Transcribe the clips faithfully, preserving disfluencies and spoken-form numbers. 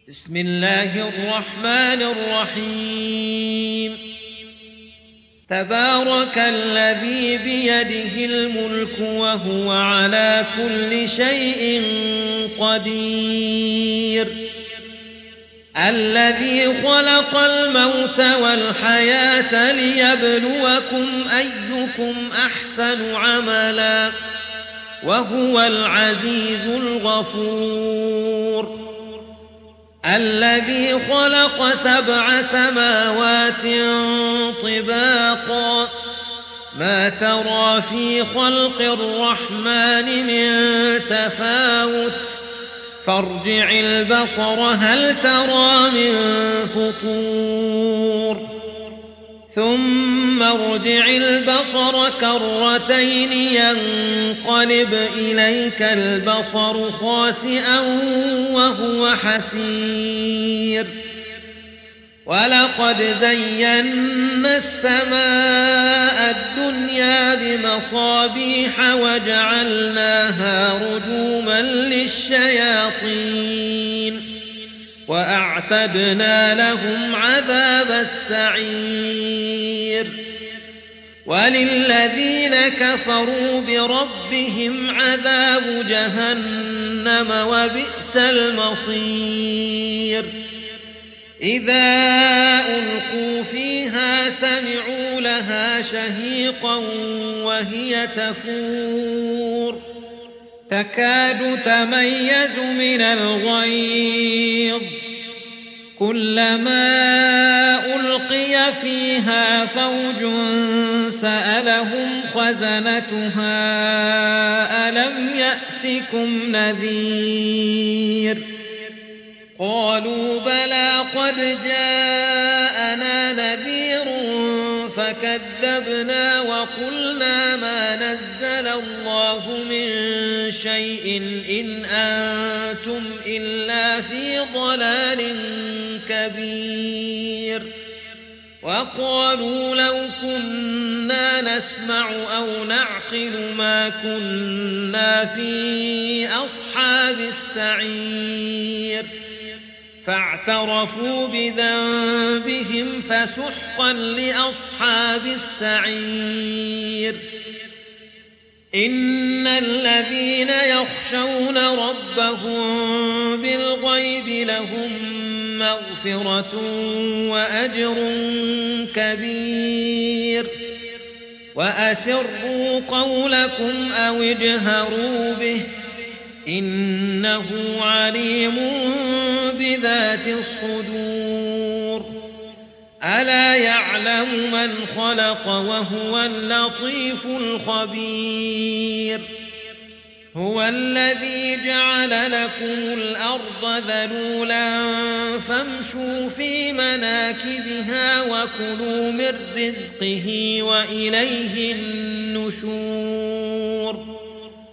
بسم الله الرحمن الرحيم تبارك الذي بيده الملك وهو على كل شيء قدير الذي خلق الموت والحياة ليبلوكم أيكم أحسن عملا وهو العزيز الغفور الذي خلق سبع سماوات طباقا ما ترى في خلق الرحمن من تفاوت فارجع البصر هل ترى من فطور ثم ارجع البصر كرتين ينقلب إليك البصر خاسئا وهو حسير ولقد زينا السماء الدنيا بمصابيح وجعلناها رجوما للشياطين وأعتدنا لهم عذاب السعير وللذين كفروا بربهم عذاب جهنم وبئس المصير إذا ألقوا فيها سمعوا لها شهيقا وهي تفور تكاد تميز من الغيظ كلما ألقي فيها فوج سألهم خزنتها ألم يأتكم نذير قالوا بلى قد جاءنا نذير فكذبنا وقلنا ما نزل الله من شيء إن أنتم إلا في ضلال كبير وقالوا لو كنا نسمع أو نعقل ما كنا في أصحاب السعير فاعترفوا بذنبهم فسحقا لأصحاب السعير إن الذين يخشون ربهم بالغيب لهم مغفرة وأجر كبير وأسروا قولكم أو اجهروا به إنه عليم بذات الصدور ألا يعلم من خلق وهو اللطيف الخبير هو الذي جعل لكم الأرض ذلولا فامشوا في مناكبها وكلوا من رزقه وإليه النشور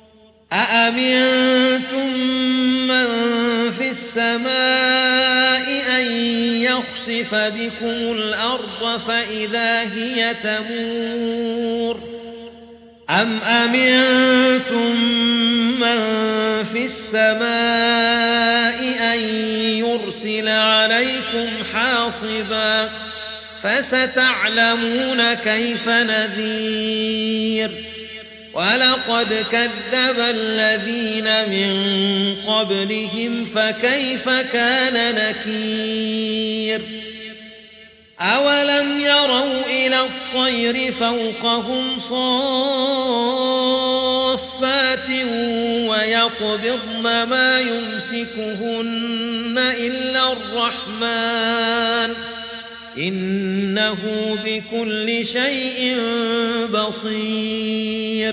أأمنتم من في السماء أن يخسف بكم الأرض فإذا هي تمور أم أمنتم من في السماء أن يرسل عليكم حاصبا فستعلمون كيف نذير ولقد كذب الذين من قبلهم فكيف كان نكير أولم يروا إلى الطير فوقهم صافات ويقبضن ما يمسكهن إلا الرحمن إنه بكل شيء بصير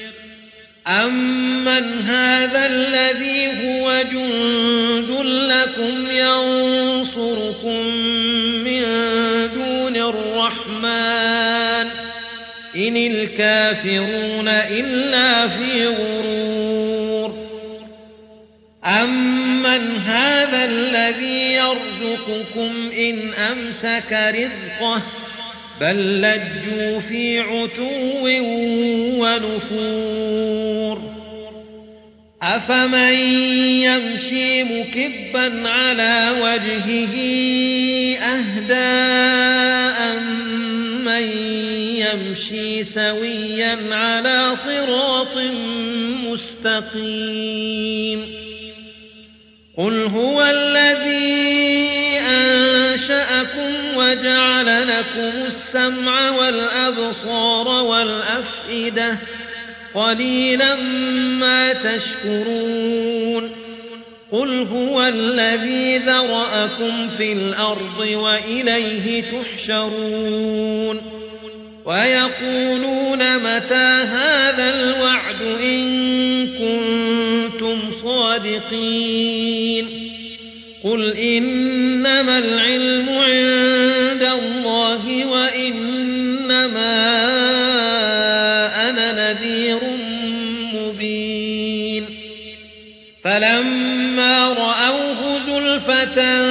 أمن هذا الذي هو جند لكم ينصركم من دون الرحمن إن الكافرون إلا في غرور أمن هذا الذي يرزقكم إن أمسك رزقه بل لجوا في عتو ونفور أفمن يمشي مكبا على وجهه أهدى أمن يمشي سويا على صراط مستقيم قل هو الذي أنشأكم وجعل لكم السمع والأبصار والأفئدة قليلا ما تشكرون قل هو الذي ذرأكم في الأرض وإليه تحشرون ويقولون متى هذا الوعد إن كنتم صادقين قل إنما العلم عند الله وإنما أنا نذير مبين فلما رأوه زلفة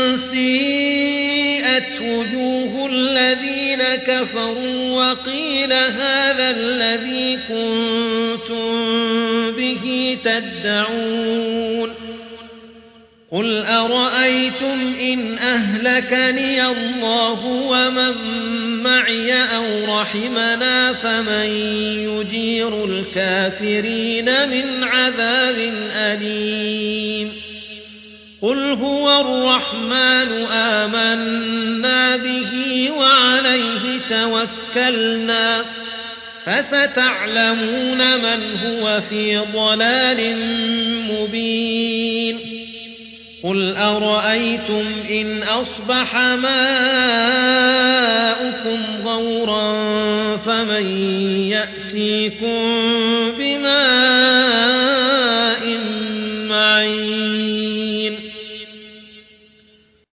سيئت وجوه الذين كفروا وقيل هذا الذي كنتم به تدعون قل أرأيتم إن أهلكني الله ومن معي أو رحمنا فمن يجير الكافرين من عذاب أليم قل هو الرحمن آمنا به وعليه توكلنا فستعلمون من هو في ضلال مبين قل أرأيتم إن أصبح ماؤكم غورا فمن يأتيكم